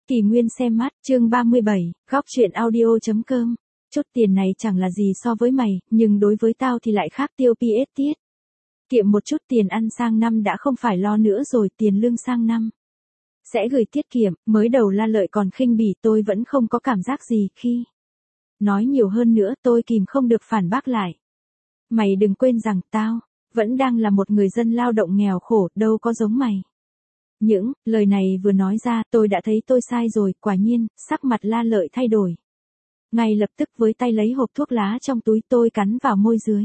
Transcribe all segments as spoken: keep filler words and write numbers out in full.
Kỳ Nguyên xem mắt, chương ba mươi bảy, góc truyện audio.com. Chút tiền này chẳng là gì so với mày, nhưng đối với tao thì lại khác tiêu pi ết tiết. Kiệm một chút tiền ăn sang năm đã không phải lo nữa rồi, tiền lương sang năm sẽ gửi tiết kiệm. Mới đầu La Lợi còn khinh bỉ, tôi vẫn không có cảm giác gì khi nói nhiều hơn nữa, tôi kìm không được phản bác lại. Mày đừng quên rằng tao vẫn đang là một người dân lao động nghèo khổ, đâu có giống mày. Những lời này vừa nói ra, tôi đã thấy tôi sai rồi. Quả nhiên, sắc mặt La Lợi thay đổi. Ngay lập tức với tay lấy hộp thuốc lá trong túi, tôi cắn vào môi dưới.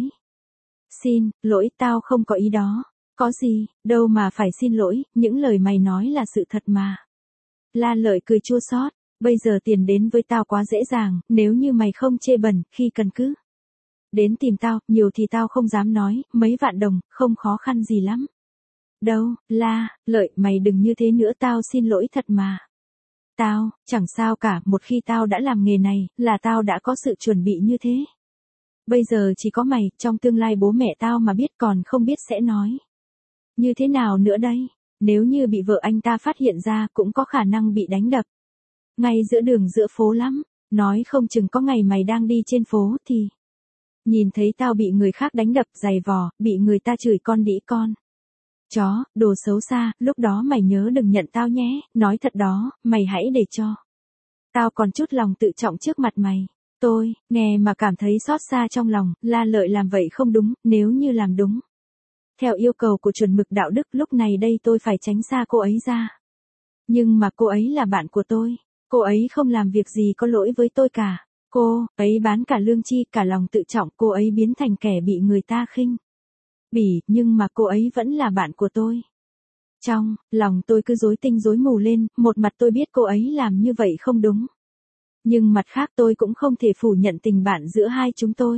Xin lỗi, tao không có ý đó. Có gì, đâu mà phải xin lỗi, những lời mày nói là sự thật mà. La Lợi cười chua xót. Bây giờ tiền đến với tao quá dễ dàng, nếu như mày không chê bẩn, khi cần cứ đến tìm tao, nhiều thì tao không dám nói, mấy vạn đồng, không khó khăn gì lắm. Đâu, La Lợi, mày đừng như thế nữa, tao xin lỗi thật mà. Tao, chẳng sao cả, một khi tao đã làm nghề này, là tao đã có sự chuẩn bị như thế. Bây giờ chỉ có mày, trong tương lai bố mẹ tao mà biết còn không biết sẽ nói như thế nào nữa đây. Nếu như bị vợ anh ta phát hiện ra, cũng có khả năng bị đánh đập. Ngay giữa đường giữa phố lắm, nói không chừng có ngày mày đang đi trên phố thì nhìn thấy tao bị người khác đánh đập, giày vò, bị người ta chửi con đĩ con chó, đồ xấu xa, lúc đó mày nhớ đừng nhận tao nhé, nói thật đó, mày hãy để cho tao còn chút lòng tự trọng trước mặt mày. Tôi, nghe mà cảm thấy xót xa trong lòng. La Lợi làm vậy không đúng, nếu như làm đúng theo yêu cầu của chuẩn mực đạo đức, lúc này đây tôi phải tránh xa cô ấy ra. Nhưng mà cô ấy là bạn của tôi, cô ấy không làm việc gì có lỗi với tôi cả. Cô ấy bán cả lương tri, cả lòng tự trọng, cô ấy biến thành kẻ bị người ta khinh bỉ, nhưng mà cô ấy vẫn là bạn của tôi. Trong lòng tôi cứ rối tinh rối mù lên, một mặt tôi biết cô ấy làm như vậy không đúng, nhưng mặt khác tôi cũng không thể phủ nhận tình bạn giữa hai chúng tôi.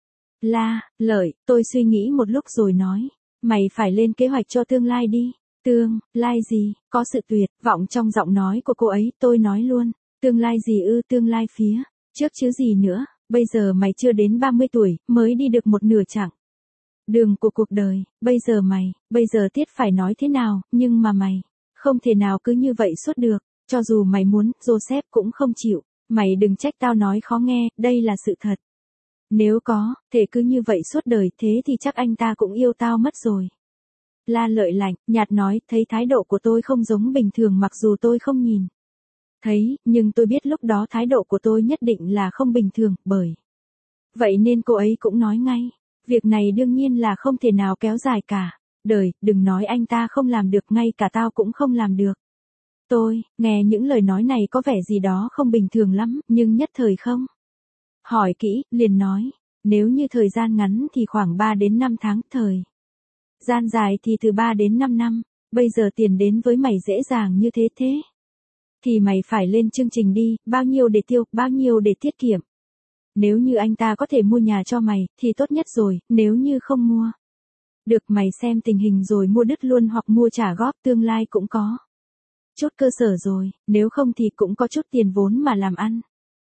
La Lợi, tôi suy nghĩ một lúc rồi nói, mày phải lên kế hoạch cho tương lai đi. Tương lai gì? Có sự tuyệt vọng trong giọng nói của cô ấy. Tôi nói luôn, tương lai gì ư? Tương lai phía trước chứ gì nữa. Bây giờ mày chưa đến ba mươi tuổi, mới đi được một nửa chặng đường của cuộc đời. Bây giờ mày, bây giờ Tiết phải nói thế nào, nhưng mà mày không thể nào cứ như vậy suốt được. Cho dù mày muốn, Joseph cũng không chịu. Mày đừng trách tao nói khó nghe, đây là sự thật. Nếu có thể cứ như vậy suốt đời, thế thì chắc anh ta cũng yêu tao mất rồi. La Lợi lạnh nhạt nói, thấy thái độ của tôi không giống bình thường, mặc dù tôi không nhìn thấy, nhưng tôi biết lúc đó thái độ của tôi nhất định là không bình thường, bởi vậy nên cô ấy cũng nói ngay, việc này đương nhiên là không thể nào kéo dài cả đời, đừng nói anh ta không làm được, ngay cả tao cũng không làm được. Tôi nghe những lời nói này có vẻ gì đó không bình thường lắm, nhưng nhất thời không hỏi kỹ, liền nói, nếu như thời gian ngắn thì khoảng ba đến năm tháng, thời gian dài thì từ ba đến năm năm. Bây giờ tiền đến với mày dễ dàng như thế thế thì mày phải lên chương trình đi, bao nhiêu để tiêu, bao nhiêu để tiết kiệm. Nếu như anh ta có thể mua nhà cho mày, thì tốt nhất rồi, nếu như không mua được, mày xem tình hình rồi mua đứt luôn hoặc mua trả góp, tương lai cũng có chút cơ sở rồi, nếu không thì cũng có chút tiền vốn mà làm ăn.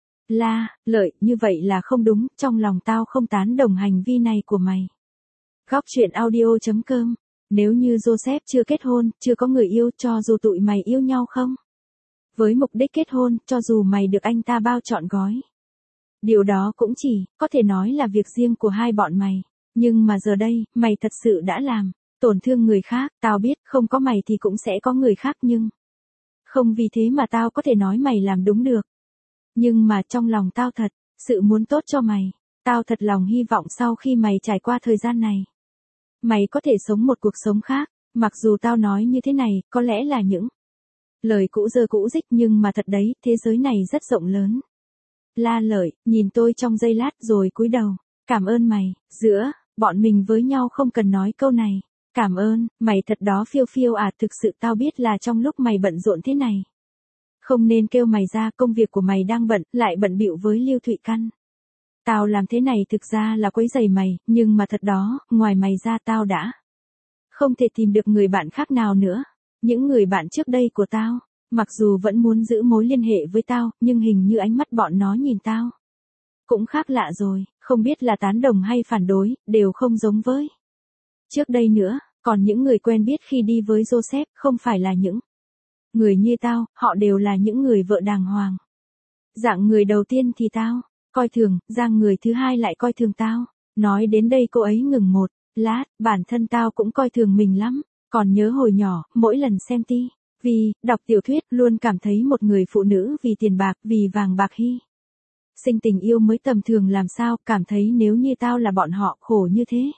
La Lợi, như vậy là không đúng, trong lòng tao không tán đồng hành vi này của mày. Góc truyện audio.com. Nếu như Joseph chưa kết hôn, chưa có người yêu, cho dù tụi mày yêu nhau không với mục đích kết hôn, cho dù mày được anh ta bao trọn gói, điều đó cũng chỉ có thể nói là việc riêng của hai bọn mày. Nhưng mà giờ đây, mày thật sự đã làm tổn thương người khác. Tao biết không có mày thì cũng sẽ có người khác, nhưng không vì thế mà tao có thể nói mày làm đúng được. Nhưng mà trong lòng tao thật sự muốn tốt cho mày. Tao thật lòng hy vọng sau khi mày trải qua thời gian này, mày có thể sống một cuộc sống khác. Mặc dù tao nói như thế này, có lẽ là những lời cũ dơ cũ dích, nhưng mà thật đấy, thế giới này rất rộng lớn. La Lợi nhìn tôi trong giây lát rồi cúi đầu. Cảm ơn mày, giữa bọn mình với nhau không cần nói câu này. Cảm ơn, mày thật đó phiêu phiêu à, thực sự tao biết là trong lúc mày bận rộn thế này, không nên kêu mày ra, công việc của mày đang bận, lại bận bịu với Lưu Thụy Căn. Tao làm thế này thực ra là quấy rầy mày, nhưng mà thật đó, ngoài mày ra tao đã không thể tìm được người bạn khác nào nữa. Những người bạn trước đây của tao, mặc dù vẫn muốn giữ mối liên hệ với tao, nhưng hình như ánh mắt bọn nó nhìn tao cũng khác lạ rồi, không biết là tán đồng hay phản đối, đều không giống với trước đây nữa. Còn những người quen biết khi đi với Joseph, không phải là những Người như tao, họ đều là những người vợ đàng hoàng. Dạng người đầu tiên thì tao coi thường, dạng người thứ hai lại coi thường tao. Nói đến đây cô ấy ngừng một lát, bản thân tao cũng coi thường mình lắm. Còn nhớ hồi nhỏ, mỗi lần xem ti vì, đọc tiểu thuyết, luôn cảm thấy một người phụ nữ vì tiền bạc, vì vàng bạc hy sinh tình yêu mới tầm thường làm sao, cảm thấy nếu như tao là bọn họ khổ như thế.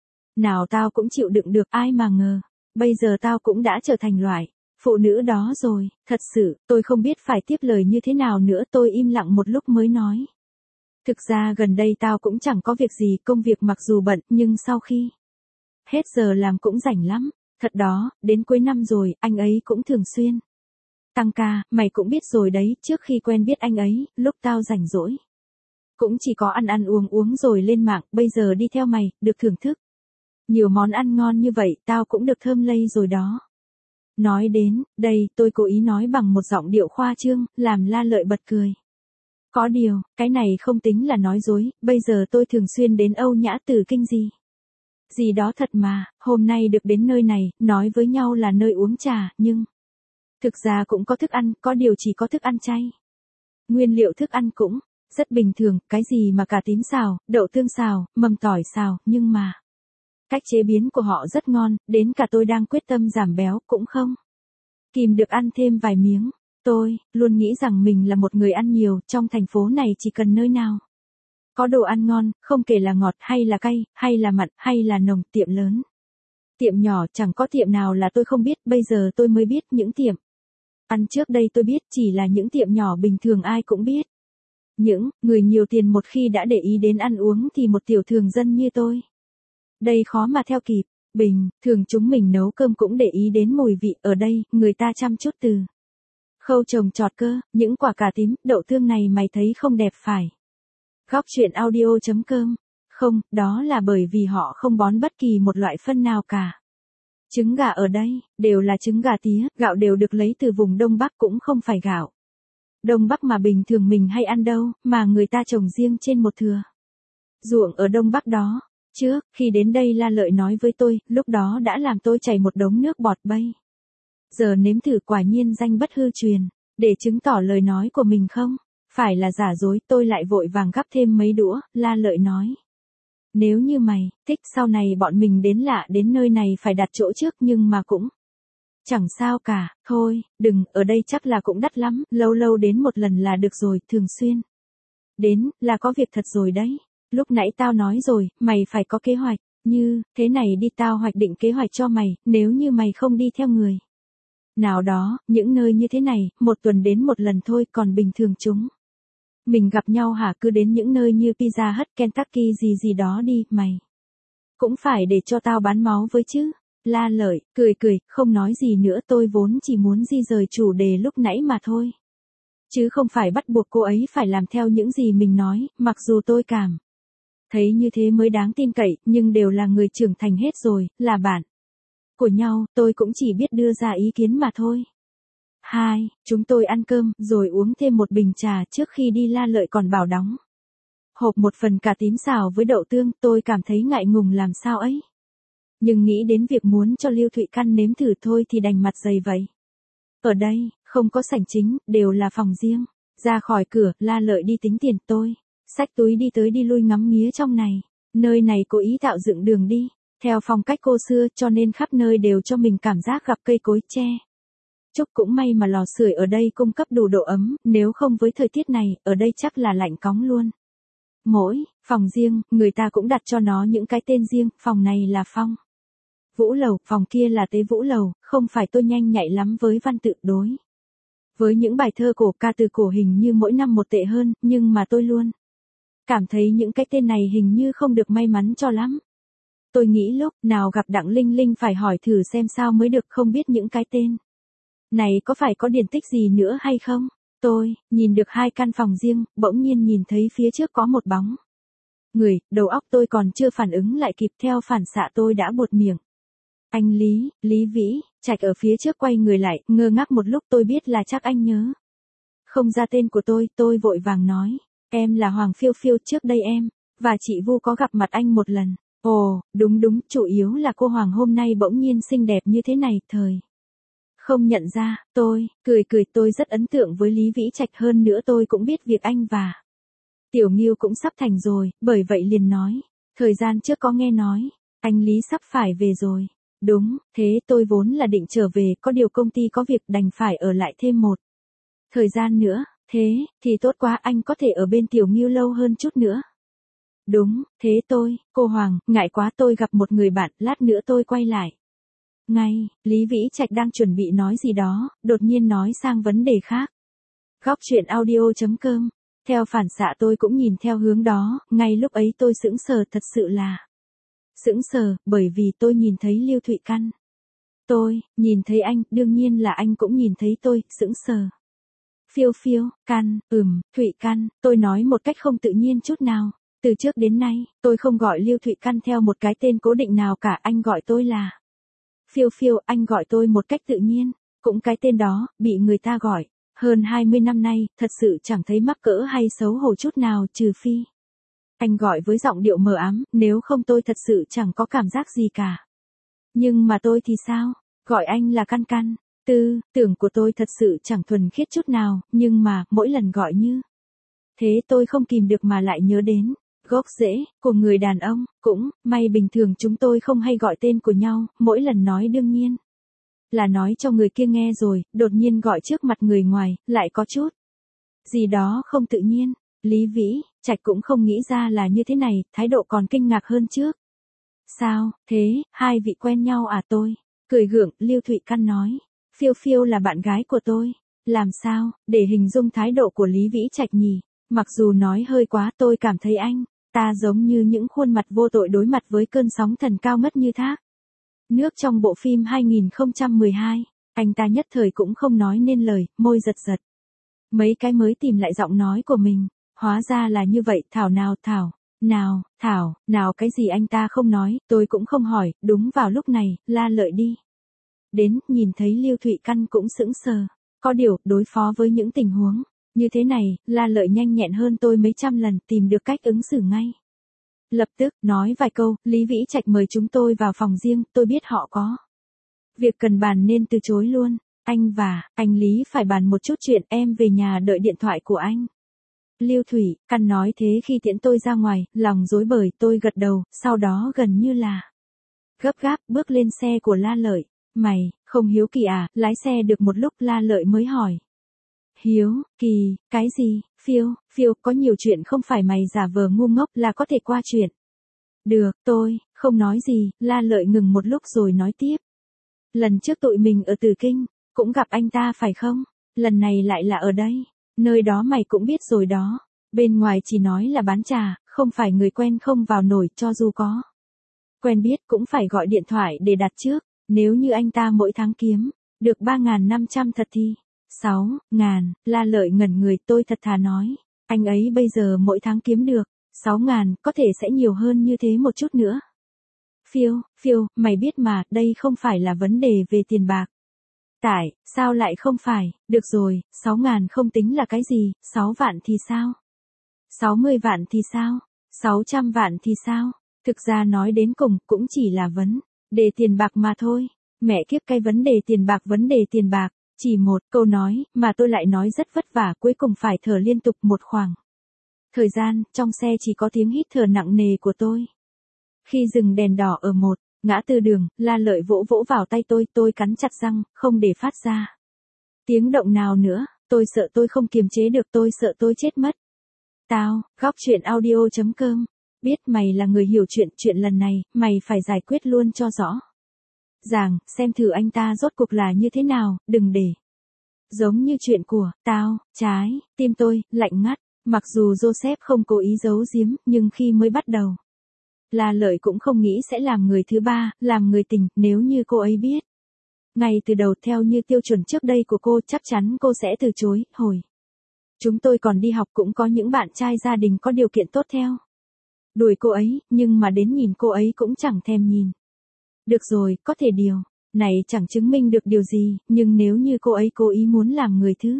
Nào tao cũng chịu đựng được, ai mà ngờ. Bây giờ tao cũng đã trở thành loại phụ nữ đó rồi, thật sự, tôi không biết phải tiếp lời như thế nào nữa, tôi im lặng một lúc mới nói. Thực ra gần đây tao cũng chẳng có việc gì, công việc mặc dù bận, nhưng sau khi hết giờ làm cũng rảnh lắm. Thật đó, đến cuối năm rồi, anh ấy cũng thường xuyên tăng ca, mày cũng biết rồi đấy, trước khi quen biết anh ấy, lúc tao rảnh rỗi cũng chỉ có ăn ăn uống uống rồi lên mạng, bây giờ đi theo mày, được thưởng thức nhiều món ăn ngon như vậy, tao cũng được thơm lây rồi đó. Nói đến đây, tôi cố ý nói bằng một giọng điệu khoa trương, làm La Lợi bật cười. Có điều, cái này không tính là nói dối, bây giờ tôi thường xuyên đến Âu Nhã Tử Kinh gì. Gì đó thật mà, hôm nay được đến nơi này, nói với nhau là nơi uống trà, nhưng thực ra cũng có thức ăn, có điều chỉ có thức ăn chay. Nguyên liệu thức ăn cũng rất bình thường, cái gì mà cà tím xào, đậu tương xào, mầm tỏi xào, nhưng mà cách chế biến của họ rất ngon, đến cả tôi đang quyết tâm giảm béo cũng không kìm được ăn thêm vài miếng. Tôi luôn nghĩ rằng mình là một người ăn nhiều, trong thành phố này chỉ cần nơi nào có đồ ăn ngon, không kể là ngọt hay là cay, hay là mặn, hay là nồng, tiệm lớn, tiệm nhỏ, chẳng có tiệm nào là tôi không biết, bây giờ tôi mới biết những tiệm ăn trước đây tôi biết chỉ là những tiệm nhỏ bình thường ai cũng biết. Những người nhiều tiền một khi đã để ý đến ăn uống thì một tiểu thường dân như tôi, đây khó mà theo kịp. Bình thường chúng mình nấu cơm cũng để ý đến mùi vị, ở đây, người ta chăm chút từ khâu trồng trọt cơ, những quả cà tím, đậu tương này mày thấy không đẹp phải. Góc chuyện audio chấm com. Không, đó là bởi vì họ không bón bất kỳ một loại phân nào cả. Trứng gà ở đây, đều là trứng gà tía, gạo đều được lấy từ vùng Đông Bắc cũng không phải gạo Đông Bắc mà bình thường mình hay ăn đâu, mà người ta trồng riêng trên một thửa ruộng ở Đông Bắc đó. Trước, khi đến đây La Lợi nói với tôi, lúc đó đã làm tôi chảy một đống nước bọt bây giờ nếm thử quả nhiên danh bất hư truyền, để chứng tỏ lời nói của mình không phải là giả dối, tôi lại vội vàng gắp thêm mấy đũa, La Lợi nói. Nếu như mày thích sau này bọn mình đến lạ đến nơi này phải đặt chỗ trước nhưng mà cũng chẳng sao cả, thôi, đừng, ở đây chắc là cũng đắt lắm, lâu lâu đến một lần là được rồi, thường xuyên đến là có việc thật rồi đấy. Lúc nãy tao nói rồi, mày phải có kế hoạch, như thế này đi, tao hoạch định kế hoạch cho mày, nếu như mày không đi theo người nào đó, những nơi như thế này, một tuần đến một lần thôi, còn bình thường chúng mình gặp nhau hả, cứ đến những nơi như Pizza Hut, Kentucky gì gì đó đi, mày cũng phải để cho tao bán máu với chứ. La Lợi cười cười, không nói gì nữa, tôi vốn chỉ muốn di rời chủ đề lúc nãy mà thôi, chứ không phải bắt buộc cô ấy phải làm theo những gì mình nói, mặc dù tôi cảm thấy như thế mới đáng tin cậy, nhưng đều là người trưởng thành hết rồi, là bạn của nhau, tôi cũng chỉ biết đưa ra ý kiến mà thôi. Hai, chúng tôi ăn cơm, rồi uống thêm một bình trà, trước khi đi La Lợi còn bảo đóng hộp một phần cà tím xào với đậu tương, tôi cảm thấy ngại ngùng làm sao ấy. Nhưng nghĩ đến việc muốn cho Lưu Thụy Căn nếm thử thôi thì đành mặt dày vậy. Ở đây, không có sảnh chính, đều là phòng riêng. Ra khỏi cửa, La Lợi đi tính tiền, tôi xách túi đi tới đi lui ngắm nghía trong này. Nơi này cố ý tạo dựng đường đi theo phong cách cô xưa, cho nên khắp nơi đều cho mình cảm giác gặp cây cối tre trúc, cũng may mà lò sưởi ở đây cung cấp đủ độ ấm, nếu không với thời tiết này, ở đây chắc là lạnh cóng luôn. Mỗi phòng riêng, người ta cũng đặt cho nó những cái tên riêng, phòng này là Phong Vũ Lầu, phòng kia là Tế Vũ Lầu, không phải tôi nhanh nhạy lắm với văn tự, đối với những bài thơ cổ ca từ cổ hình như mỗi năm một tệ hơn, nhưng mà tôi luôn cảm thấy những cái tên này hình như không được may mắn cho lắm. Tôi nghĩ lúc nào gặp Đặng Linh Linh phải hỏi thử xem sao mới được, không biết những cái tên này có phải có điển tích gì nữa hay không. Tôi nhìn được hai căn phòng riêng, bỗng nhiên nhìn thấy phía trước có một bóng người, đầu óc tôi còn chưa phản ứng lại kịp, theo phản xạ tôi đã buột miệng. Anh Lý, Lý Vĩ, Trạch ở phía trước quay người lại, ngơ ngác một lúc, tôi biết là chắc anh nhớ không ra tên của tôi, tôi vội vàng nói, em là Hoàng Phiêu Phiêu, trước đây em và chị Vu có gặp mặt anh một lần. Ồ, đúng đúng, chủ yếu là cô Hoàng hôm nay bỗng nhiên xinh đẹp như thế này, thời Không nhận ra, tôi, cười cười tôi rất ấn tượng với Lý Vĩ Trạch hơn nữa tôi cũng biết việc anh và Tiểu Ngưu cũng sắp thành rồi, bởi vậy liền nói. Thời gian trước có nghe nói, anh Lý sắp phải về rồi. Đúng, thế tôi vốn là định trở về, có điều công ty có việc đành phải ở lại thêm một thời gian nữa, thế, thì tốt quá anh có thể ở bên Tiểu Ngưu lâu hơn chút nữa. Đúng, thế tôi, cô Hoàng, ngại quá tôi gặp một người bạn, lát nữa tôi quay lại. Ngay, Lý Vĩ Trạch đang chuẩn bị nói gì đó, đột nhiên nói sang vấn đề khác. Góc chuyện audio.com. Theo phản xạ tôi cũng nhìn theo hướng đó, ngay lúc ấy tôi sững sờ thật sự là. Sững sờ, bởi vì tôi nhìn thấy Lưu Thụy Căn. Tôi, nhìn thấy anh, đương nhiên là anh cũng nhìn thấy tôi, sững sờ. Phiêu phiêu, Căn, ừm, Thụy Căn, tôi nói một cách không tự nhiên chút nào. Từ trước đến nay, tôi không gọi Lưu Thụy Căn theo một cái tên cố định nào cả, anh gọi tôi là Phiêu phiêu, anh gọi tôi một cách tự nhiên, cũng cái tên đó, bị người ta gọi. Hơn hai mươi năm nay, thật sự chẳng thấy mắc cỡ hay xấu hổ chút nào trừ phi. Anh gọi với giọng điệu mờ ám, nếu không tôi thật sự chẳng có cảm giác gì cả. Nhưng mà tôi thì sao? Gọi anh là Căn Căn. Tư, tưởng của tôi thật sự chẳng thuần khiết chút nào, nhưng mà, mỗi lần gọi như thế tôi không kìm được mà lại nhớ đến gốc rễ của người đàn ông, cũng may bình thường chúng tôi không hay gọi tên của nhau, mỗi lần nói đương nhiên là nói cho người kia nghe rồi, đột nhiên gọi trước mặt người ngoài, lại có chút gì đó không tự nhiên. Lý Vĩ Trạch cũng không nghĩ ra là như thế này, thái độ còn kinh ngạc hơn trước. Sao, thế, hai vị quen nhau à? Tôi cười gượng, Lưu Thụy Căn nói. Phiêu phiêu là bạn gái của tôi. Làm sao, để hình dung thái độ của Lý Vĩ Trạch nhỉ? Mặc dù nói hơi quá, tôi cảm thấy anh ta giống như những khuôn mặt vô tội đối mặt với cơn sóng thần cao ngất như thác nước trong bộ phim hai không một hai. Anh ta nhất thời cũng không nói nên lời, môi giật giật. Mấy cái mới tìm lại giọng nói của mình. Hóa ra là như vậy, Thảo nào Thảo, nào, Thảo, nào cái gì anh ta không nói, tôi cũng không hỏi, đúng vào lúc này, La Lợi đi đến, nhìn thấy Lưu Thụy Căn cũng sững sờ. Có điều, đối phó với những tình huống như thế này, La Lợi nhanh nhẹn hơn tôi mấy trăm lần, tìm được cách ứng xử ngay. Lập tức, nói vài câu, Lý Vĩ Trạch mời chúng tôi vào phòng riêng, tôi biết họ có việc cần bàn nên từ chối luôn. Anh và, anh Lý phải bàn một chút chuyện, em về nhà đợi điện thoại của anh. Lưu Thụy Căn nói thế khi tiễn tôi ra ngoài, lòng rối bời, tôi gật đầu, sau đó gần như là gấp gáp, bước lên xe của La Lợi. Mày, không hiếu kỳ à? Lái xe được một lúc La Lợi mới hỏi. Hiếu, kỳ, cái gì? Phiêu, phiêu, có nhiều chuyện không phải mày giả vờ ngu ngốc là có thể qua chuyện. Được, tôi, không nói gì, La Lợi ngừng một lúc rồi nói tiếp. Lần trước tụi mình ở Từ Kinh, cũng gặp anh ta phải không? Lần này lại là ở đây. Nơi đó mày cũng biết rồi đó. Bên ngoài chỉ nói là bán trà, không phải người quen không vào nổi, cho dù có quen biết cũng phải gọi điện thoại để đặt trước. Nếu như anh ta mỗi tháng kiếm được ba nghìn năm trăm thật thì sáu ngàn, La Lợi ngẩn người, tôi thật thà nói. Anh ấy bây giờ mỗi tháng kiếm được sáu ngàn, có thể sẽ nhiều hơn như thế một chút nữa. Phiêu, phiêu, mày biết mà, đây không phải là vấn đề về tiền bạc. Tại, sao lại không phải? Được rồi, sáu ngàn không tính là cái gì, sáu vạn thì sao? sáu mươi vạn thì sao? sáu trăm vạn thì sao? Thực ra nói đến cùng, cũng chỉ là vấn đề tiền bạc mà thôi. Mẹ kiếp, cái vấn đề tiền bạc, vấn đề tiền bạc. Chỉ một câu nói, mà tôi lại nói rất vất vả, cuối cùng phải thở liên tục một khoảng thời gian, trong xe chỉ có tiếng hít thở nặng nề của tôi. Khi dừng đèn đỏ ở một ngã tư đường, La Lợi vỗ vỗ vào tay tôi, tôi cắn chặt răng, không để phát ra tiếng động nào nữa, tôi sợ tôi không kiềm chế được, tôi sợ tôi chết mất. Tao, góc chuyện audio.com, biết mày là người hiểu chuyện, chuyện lần này, mày phải giải quyết luôn cho rõ ràng, xem thử anh ta rốt cuộc là như thế nào, đừng để giống như chuyện của tao. Trái tim tôi lạnh ngắt, mặc dù Joseph không cố ý giấu giếm, nhưng khi mới bắt đầu, La Lợi cũng không nghĩ sẽ làm người thứ ba, làm người tình, nếu như cô ấy biết ngay từ đầu theo như tiêu chuẩn trước đây của cô, chắc chắn cô sẽ từ chối. Hồi chúng tôi còn đi học cũng có những bạn trai gia đình có điều kiện tốt theo đuổi cô ấy, nhưng mà đến nhìn cô ấy cũng chẳng thèm nhìn. Được rồi, có thể điều này chẳng chứng minh được điều gì, nhưng nếu như cô ấy cố ý muốn làm người thứ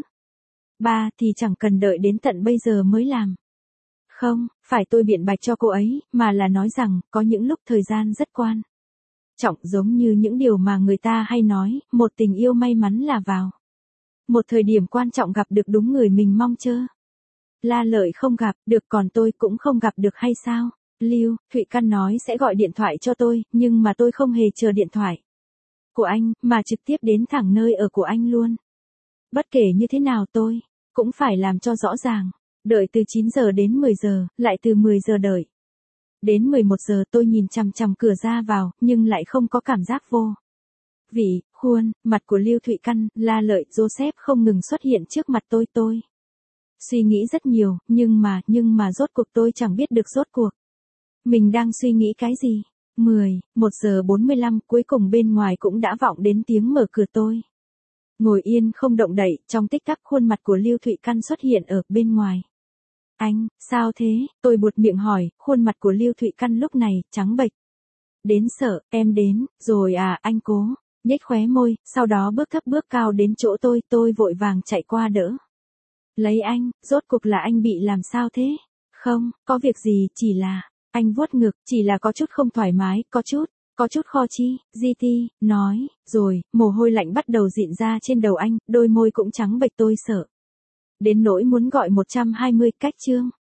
ba thì chẳng cần đợi đến tận bây giờ mới làm. Không, phải tôi biện bạch cho cô ấy, mà là nói rằng, có những lúc thời gian rất quan trọng giống như những điều mà người ta hay nói, một tình yêu may mắn là vào một thời điểm quan trọng gặp được đúng người mình mong chờ. La Lợi không gặp được còn tôi cũng không gặp được hay sao? Lưu Thụy Căn nói sẽ gọi điện thoại cho tôi, nhưng mà tôi không hề chờ điện thoại của anh, mà trực tiếp đến thẳng nơi ở của anh luôn. Bất kể như thế nào tôi cũng phải làm cho rõ ràng. Đợi từ chín giờ đến mười giờ, lại từ mười giờ đợi đến mười một giờ tôi nhìn chằm chằm cửa ra vào, nhưng lại không có cảm giác vô vị, khuôn mặt của Lưu Thụy Căn, La Lợi, Joseph không ngừng xuất hiện trước mặt tôi tôi. Suy nghĩ rất nhiều, nhưng mà, nhưng mà rốt cuộc tôi chẳng biết được rốt cuộc mình đang suy nghĩ cái gì. mười, một giờ bốn mươi lăm, cuối cùng bên ngoài cũng đã vọng đến tiếng mở cửa tôi. Ngồi yên không động đậy, trong tích tắc khuôn mặt của Lưu Thụy Căn xuất hiện ở bên ngoài. Anh, sao thế? Tôi buột miệng hỏi, khuôn mặt của Lưu Thụy Căn lúc này, trắng bệch. Đến sợ, em đến, rồi à, anh cố, nhếch khóe môi, sau đó bước thấp bước cao đến chỗ tôi, tôi vội vàng chạy qua đỡ lấy anh, rốt cuộc là anh bị làm sao thế? Không, có việc gì, chỉ là, anh vuốt ngực, chỉ là có chút không thoải mái, có chút, có chút khó chi, gi ti, nói, rồi, mồ hôi lạnh bắt đầu dịn ra trên đầu anh, đôi môi cũng trắng bệch tôi sợ đến nỗi muốn gọi một trăm hai mươi cách chương.